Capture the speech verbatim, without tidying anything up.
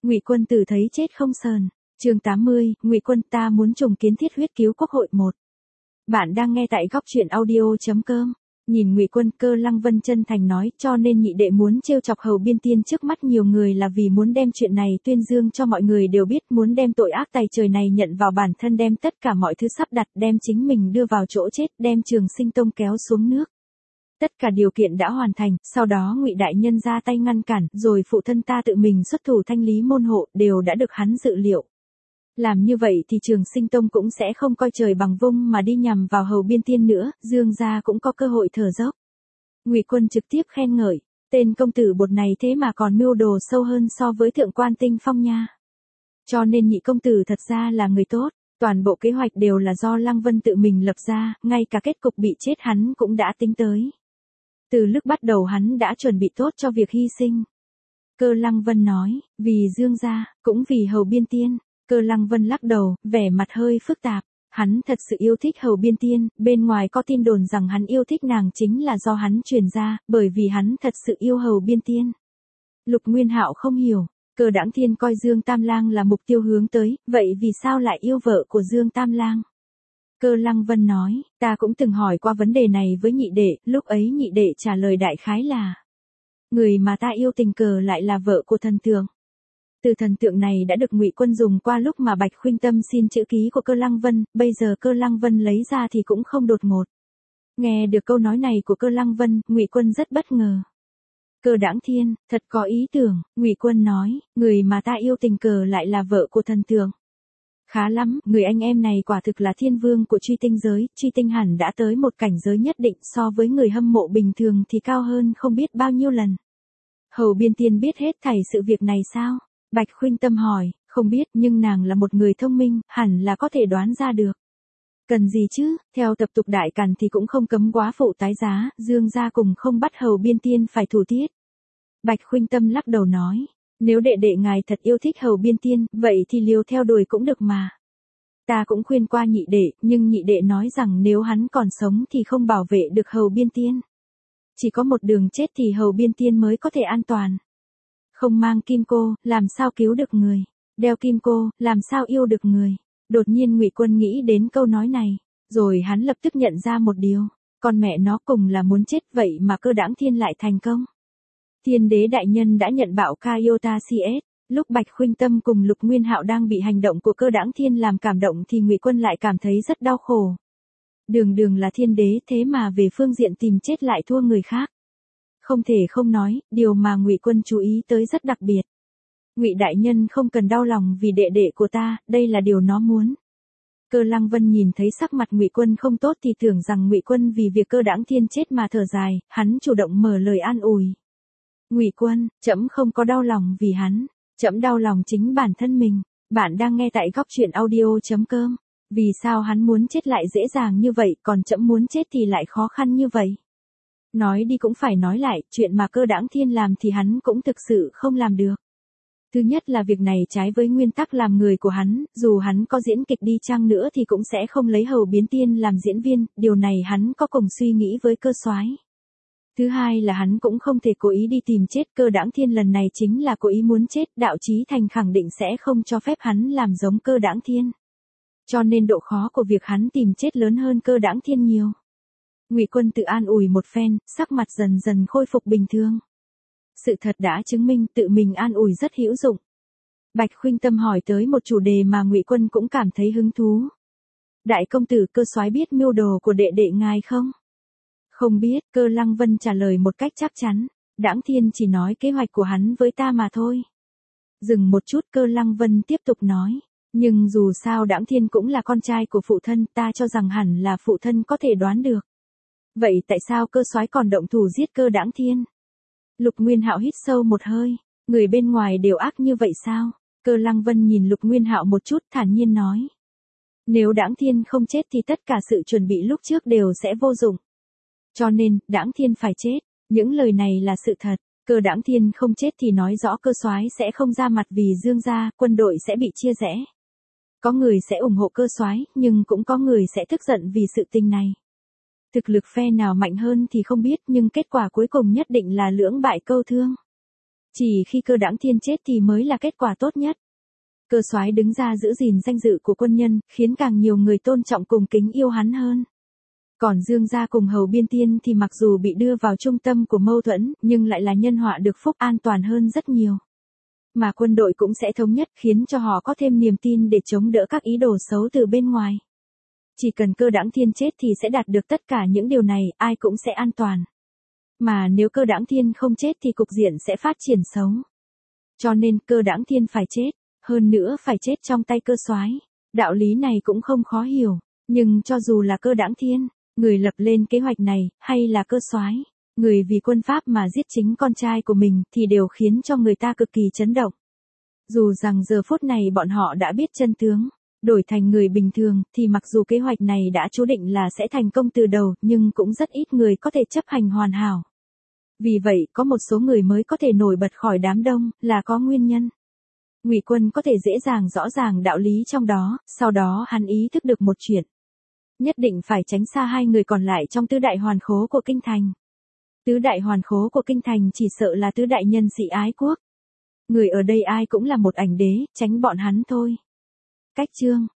Ngụy Quân Tử thấy chết không sờn. Chương tám mươi, Ngụy Quân, ta muốn trùng kiến thiết huyết cứu quốc hội một. Bạn đang nghe tại góc truyện audio chấm com. Nhìn Ngụy Quân, Cơ Lăng Vân chân thành nói, cho nên nhị đệ muốn trêu chọc Hầu Biên Tiên trước mắt nhiều người là vì muốn đem chuyện này tuyên dương cho mọi người đều biết, muốn đem tội ác tày trời này nhận vào bản thân, đem tất cả mọi thứ sắp đặt, đem chính mình đưa vào chỗ chết, đem Trường Sinh Tông kéo xuống nước. Tất cả điều kiện đã hoàn thành, sau đó Ngụy đại nhân ra tay ngăn cản, rồi phụ thân ta tự mình xuất thủ thanh lý môn hộ, đều đã được hắn dự liệu. Làm như vậy thì Trường Sinh Tông cũng sẽ không coi trời bằng vung mà đi nhằm vào Hầu Biên Tiên nữa, Dương gia cũng có cơ hội thở dốc. Ngụy Quân trực tiếp khen ngợi, tên công tử bột này thế mà còn mưu đồ sâu hơn so với thượng quan Tinh Phong nha. Cho nên nhị công tử thật ra là người tốt, toàn bộ kế hoạch đều là do Lăng Vân tự mình lập ra, ngay cả kết cục bị chết hắn cũng đã tính tới. Từ lúc bắt đầu hắn đã chuẩn bị tốt cho việc hy sinh. Cơ Lăng Vân nói, vì Dương gia, cũng vì Hầu Biên Tiên. Cơ Lăng Vân lắc đầu, vẻ mặt hơi phức tạp. Hắn thật sự yêu thích Hầu Biên Tiên, bên ngoài có tin đồn rằng hắn yêu thích nàng chính là do hắn truyền ra, bởi vì hắn thật sự yêu Hầu Biên Tiên. Lục Nguyên Hạo không hiểu, Cơ Đãng Thiên coi Dương Tam Lang là mục tiêu hướng tới, vậy vì sao lại yêu vợ của Dương Tam Lang? Cơ Lăng Vân nói, ta cũng từng hỏi qua vấn đề này với nhị đệ, lúc ấy nhị đệ trả lời đại khái là, người mà ta yêu tình cờ lại là vợ của thần tượng. Từ thần tượng này đã được Ngụy Quân dùng qua lúc mà Bạch Khuynh Tâm xin chữ ký của Cơ Lăng Vân, bây giờ Cơ Lăng Vân lấy ra thì cũng không đột ngột. Nghe được câu nói này của Cơ Lăng Vân, Ngụy Quân rất bất ngờ. Cơ Đãng Thiên, thật có ý tưởng, Ngụy Quân nói, người mà ta yêu tình cờ lại là vợ của thần tượng. Khá lắm, người anh em này quả thực là thiên vương của truy tinh giới, truy tinh hẳn đã tới một cảnh giới nhất định, so với người hâm mộ bình thường thì cao hơn không biết bao nhiêu lần. Hầu Biên Tiên biết hết thảy sự việc này sao? Bạch Khuynh Tâm hỏi, không biết, nhưng nàng là một người thông minh, hẳn là có thể đoán ra được. Cần gì chứ, theo tập tục đại càn thì cũng không cấm quá phụ tái giá, Dương gia cùng không bắt Hầu Biên Tiên phải thủ tiết. Bạch Khuynh Tâm lắc đầu nói, nếu đệ đệ ngài thật yêu thích Hầu Biên Tiên, vậy thì liều theo đuổi cũng được mà. Ta cũng khuyên qua nhị đệ, nhưng nhị đệ nói rằng nếu hắn còn sống thì không bảo vệ được Hầu Biên Tiên. Chỉ có một đường chết thì Hầu Biên Tiên mới có thể an toàn. Không mang kim cô, làm sao cứu được người? Đeo kim cô, làm sao yêu được người? Đột nhiên Ngụy Quân nghĩ đến câu nói này, rồi hắn lập tức nhận ra một điều, con mẹ nó cùng là muốn chết vậy mà Cơ Đãng Thiên lại thành công. Thiên đế đại nhân đã nhận bạo ca Iota xê ét, lúc Bạch Khuynh Tâm cùng Lục Nguyên Hạo đang bị hành động của Cơ Đãng Thiên làm cảm động thì Ngụy Quân lại cảm thấy rất đau khổ. Đường đường là thiên đế thế mà về phương diện tìm chết lại thua người khác. Không thể không nói, điều mà Ngụy Quân chú ý tới rất đặc biệt. Ngụy đại nhân không cần đau lòng vì đệ đệ của ta, đây là điều nó muốn. Cơ Lăng Vân nhìn thấy sắc mặt Ngụy Quân không tốt thì tưởng rằng Ngụy Quân vì việc Cơ Đãng Thiên chết mà thở dài, hắn chủ động mở lời an ủi. Ngụy Quân, trẫm không có đau lòng vì hắn, trẫm đau lòng chính bản thân mình. Bạn đang nghe tại góc truyện audio chấm com. Vì sao hắn muốn chết lại dễ dàng như vậy, còn trẫm muốn chết thì lại khó khăn như vậy? Nói đi cũng phải nói lại, chuyện mà Cơ Đãng Thiên làm thì hắn cũng thực sự không làm được. Thứ nhất là việc này trái với nguyên tắc làm người của hắn, dù hắn có diễn kịch đi chăng nữa thì cũng sẽ không lấy Hầu Biên Tiên làm diễn viên, điều này hắn có cùng suy nghĩ với Cơ soái. Thứ hai là hắn cũng không thể cố ý đi tìm chết, Cơ Đãng Thiên lần này chính là cố ý muốn chết, Đạo Chí Thành khẳng định sẽ không cho phép hắn làm giống Cơ Đãng Thiên. Cho nên độ khó của việc hắn tìm chết lớn hơn Cơ Đãng Thiên nhiều. Ngụy Quân tự an ủi một phen, sắc mặt dần dần khôi phục bình thường. Sự thật đã chứng minh tự mình an ủi rất hữu dụng. Bạch Khuynh Tâm hỏi tới một chủ đề mà Ngụy Quân cũng cảm thấy hứng thú. Đại công tử Cơ soái biết mưu đồ của đệ đệ ngài không? Không biết, Cơ Lăng Vân trả lời một cách chắc chắn. Đãng Thiên chỉ nói kế hoạch của hắn với ta mà thôi. Dừng một chút, Cơ Lăng Vân tiếp tục nói. Nhưng dù sao Đãng Thiên cũng là con trai của phụ thân, ta cho rằng hẳn là phụ thân có thể đoán được. Vậy tại sao Cơ soái còn động thủ giết Cơ Đãng Thiên? Lục Nguyên Hạo hít sâu một hơi, người bên ngoài đều ác như vậy sao? Cơ Lăng Vân nhìn Lục Nguyên Hạo một chút, thản nhiên nói. Nếu Đãng Thiên không chết thì tất cả sự chuẩn bị lúc trước đều sẽ vô dụng. Cho nên, Đãng Thiên phải chết, những lời này là sự thật. Cơ Đãng Thiên không chết thì nói rõ Cơ soái sẽ không ra mặt vì Dương gia, quân đội sẽ bị chia rẽ. Có người sẽ ủng hộ Cơ soái, nhưng cũng có người sẽ tức giận vì sự tình này. Thực lực phe nào mạnh hơn thì không biết, nhưng kết quả cuối cùng nhất định là lưỡng bại câu thương. Chỉ khi Cơ Đãng Thiên chết thì mới là kết quả tốt nhất. Cơ soái đứng ra giữ gìn danh dự của quân nhân, khiến càng nhiều người tôn trọng cùng kính yêu hắn hơn. Còn Dương gia cùng Hầu Biên Tiên thì mặc dù bị đưa vào trung tâm của mâu thuẫn, nhưng lại là nhân họa được phúc, an toàn hơn rất nhiều. Mà quân đội cũng sẽ thống nhất, khiến cho họ có thêm niềm tin để chống đỡ các ý đồ xấu từ bên ngoài. Chỉ cần Cơ Đãng Thiên chết thì sẽ đạt được tất cả những điều này, ai cũng sẽ an toàn. Mà nếu Cơ Đãng Thiên không chết thì cục diện sẽ phát triển xấu. Cho nên Cơ Đãng Thiên phải chết, hơn nữa phải chết trong tay Cơ soái. Đạo lý này cũng không khó hiểu, nhưng cho dù là Cơ Đãng Thiên, người lập lên kế hoạch này, hay là Cơ soái, người vì quân Pháp mà giết chính con trai của mình, thì đều khiến cho người ta cực kỳ chấn động. Dù rằng giờ phút này bọn họ đã biết chân tướng, đổi thành người bình thường, thì mặc dù kế hoạch này đã chú định là sẽ thành công từ đầu, nhưng cũng rất ít người có thể chấp hành hoàn hảo. Vì vậy, có một số người mới có thể nổi bật khỏi đám đông, là có nguyên nhân. Ngụy Quân có thể dễ dàng rõ ràng đạo lý trong đó, sau đó hắn ý thức được một chuyện. Nhất định phải tránh xa hai người còn lại trong tứ đại hoàn khố của kinh thành. Tứ đại hoàn khố của kinh thành chỉ sợ là tứ đại nhân sĩ ái quốc. Người ở đây ai cũng là một ảnh đế, tránh bọn hắn thôi. Cách chương